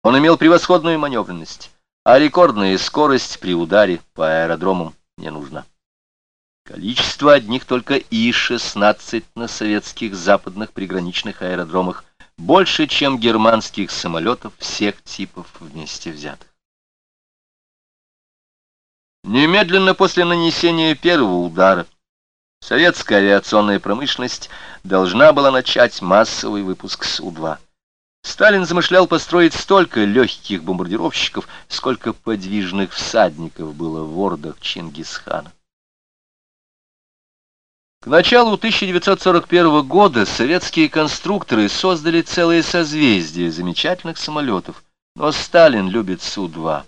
Он имел превосходную маневренность, а рекордная скорость при ударе по аэродромам не нужна. Количество одних только И-16 на советских западных приграничных аэродромах больше, чем германских самолетов всех типов вместе взятых. Немедленно после нанесения первого удара советская авиационная промышленность должна была начать массовый выпуск Су-2. Сталин замышлял построить столько легких бомбардировщиков, сколько подвижных всадников было в ордах Чингисхана. К началу 1941 года советские конструкторы создали целое созвездие замечательных самолетов, но Сталин любит Су-2.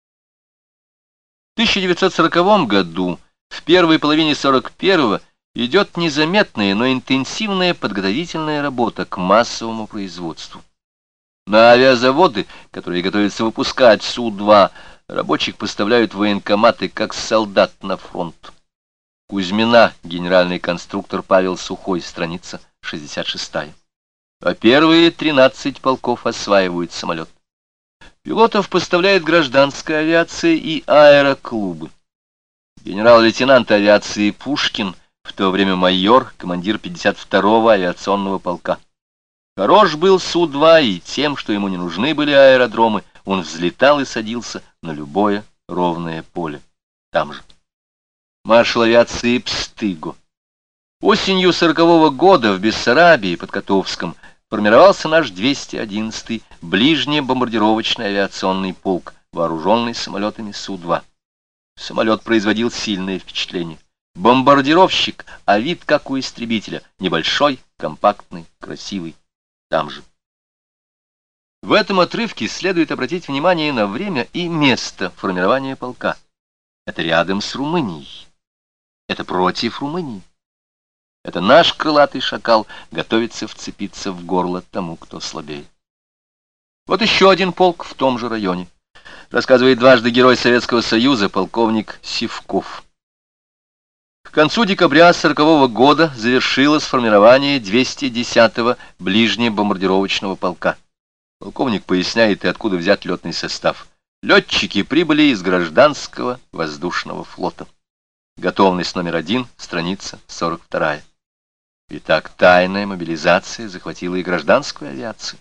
В 1940 году, в первой половине 1941-го, идет незаметная, но интенсивная подготовительная работа к массовому производству. На авиазаводы, которые готовятся выпускать Су-2, рабочих поставляют в военкоматы как солдат на фронт. Кузьмина, генеральный конструктор Павел Сухой, страница 66. А первые 13 полков осваивают самолет. Пилотов поставляет гражданская авиация и аэроклубы. Генерал-лейтенант авиации Пушкин, в то время майор, командир 52-го авиационного полка. Хорош был Су-2 и тем, что ему не нужны были аэродромы, он взлетал и садился на любое ровное поле. Там же. Маршал авиации Пстыго. Осенью 1940 года в Бессарабии под Котовском формировался наш 211-й ближнебомбардировочный авиационный полк, вооруженный самолетами Су-2. Самолет производил сильное впечатление. Бомбардировщик, а вид как у истребителя, небольшой, компактный, красивый. Там же. В этом отрывке следует обратить внимание на время и место формирования полка. Это рядом с Румынией. Это против Румынии. Это наш крылатый шакал готовится вцепиться в горло тому, кто слабее. Вот еще один полк в том же районе. Рассказывает дважды герой Советского Союза, полковник Сивков. К концу декабря 1940 года завершилось формирование 210-го ближнебомбардировочного полка. Полковник поясняет, и откуда взят летный состав. Летчики прибыли из гражданского воздушного флота. Готовность номер 1, страница 42. Итак, тайная мобилизация захватила и гражданскую авиацию.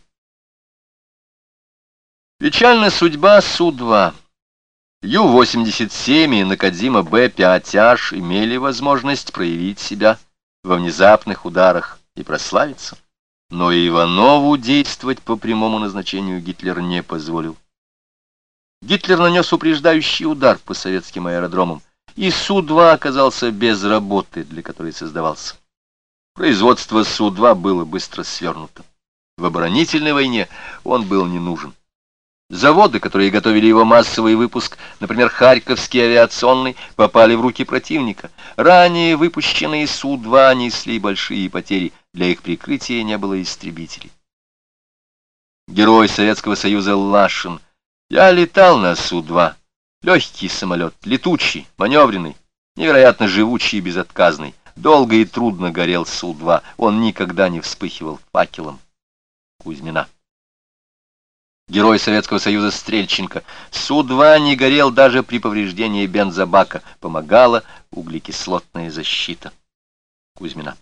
Печальна судьба Су-2. Ю-87 и Накадзима Б-5H имели возможность проявить себя во внезапных ударах и прославиться, но и Иванову действовать по прямому назначению Гитлер не позволил. Гитлер нанес упреждающий удар по советским аэродромам, и Су-2 оказался без работы, для которой создавался. Производство Су-2 было быстро свернуто. В оборонительной войне он был не нужен. Заводы, которые готовили его массовый выпуск, например, Харьковский авиационный, попали в руки противника. Ранее выпущенные Су-2 несли большие потери, для их прикрытия не было истребителей. Герой Советского Союза Лашин. Я летал на Су-2. Легкий самолет, летучий, маневренный, невероятно живучий и безотказный. Долго и трудно горел Су-2, он никогда не вспыхивал факелом. Кузьмина. Герой Советского Союза Стрельченко. Су-2 не горел даже при повреждении бензобака. Помогала углекислотная защита. Кузьмина.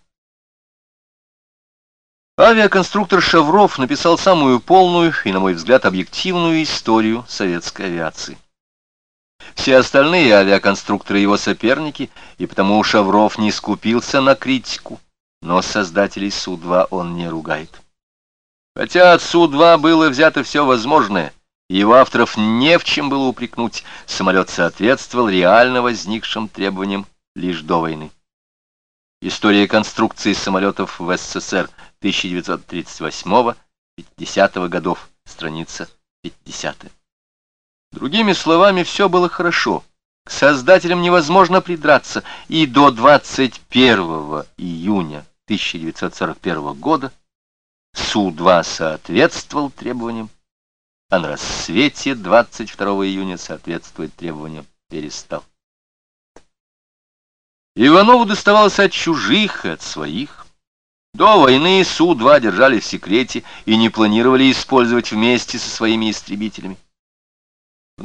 Авиаконструктор Шавров написал самую полную и, на мой взгляд, объективную историю советской авиации. Все остальные авиаконструкторы его соперники, и потому Шавров не скупился на критику, но создателей Су-2 он не ругает. Хотя от Су-2 было взято все возможное, и его авторов не в чем было упрекнуть, самолет соответствовал реально возникшим требованиям лишь до войны. История конструкции самолетов в СССР 1938-50 годов, страница 50. Другими словами, все было хорошо. К создателям невозможно придраться, и до 21 июня 1941 года Су-2 соответствовал требованиям, а на рассвете 22 июня соответствовать требованиям перестал. Иванову доставалось от чужих и от своих. До войны Су-2 держали в секрете и не планировали использовать вместе со своими истребителями.